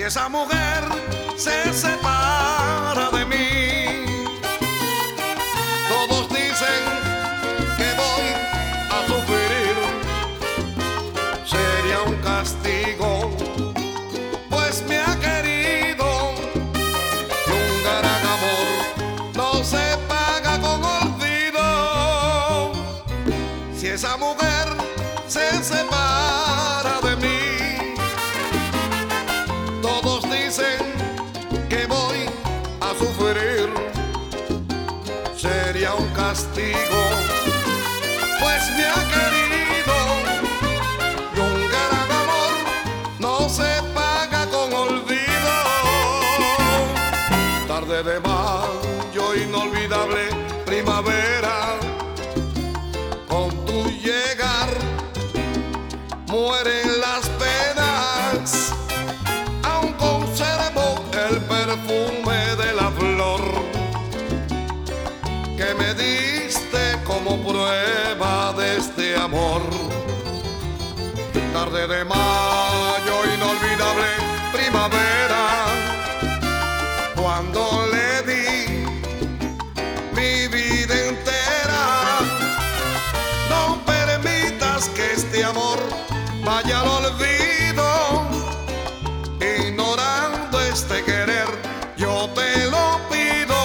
esa mujer se separa de mí, todos dicen que voy a sufrir. Sería un castigo, pues me ha querido, y un gran amor no se paga con olvido. Si esa mujer se separa de mí, todos dicen que voy a sufrir. Sería un castigo, pues me ha querido, y un gran amor no se paga con olvido. Tarde de mayo, inolvidable primavera, con tu llegar mueren las penas. Aún conservo el perfume de la flor que me diste como prueba de este amor. Tarde de mayo, inolvidable primavera, cuando le di mi vida entera. No permitas que este amor vaya al olvido, ignorando este querer, yo te lo pido.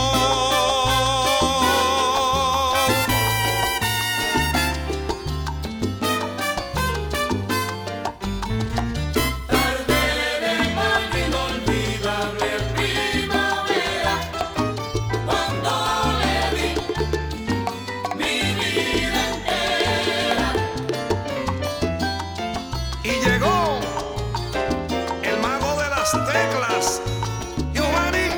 Y llegó el mago de las teclas, Giovanni.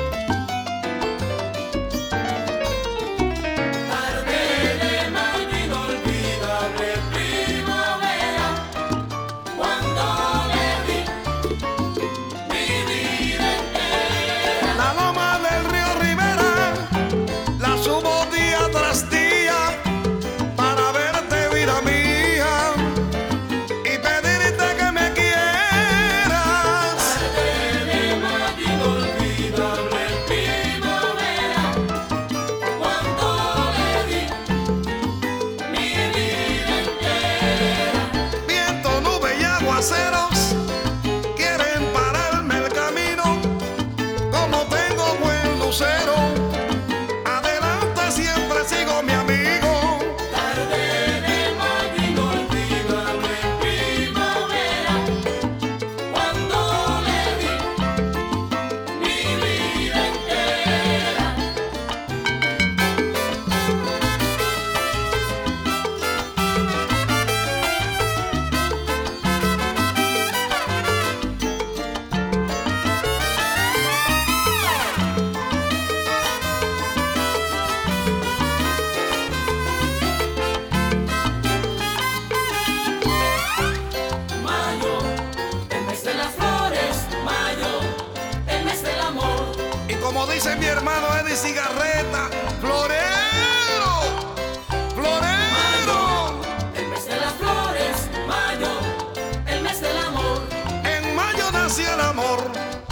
Tarde de mayo, inolvidable primavera, cuando le di mi vida entera. La loma del río Rivera la subo día tras día para verte, vida mía, y pedirte que me quieras. Tarde de mayo, inolvidable primavera, cuando le di mi vida entera. Viento, nube y aguaceros quieren pararme el camino. Como tengo buen lucero, adelante siempre sigo, mi amigo. Tarde de mayo, inolvidable primavera, cuando le di mi vida entera. Mayo, el mes de las flores, mayo, el mes del amor. Y como dice mi hermano Eddie Cigarreta, florero, florero. El mes de las flores, mayo, el mes del amor. En mayo nació el amor,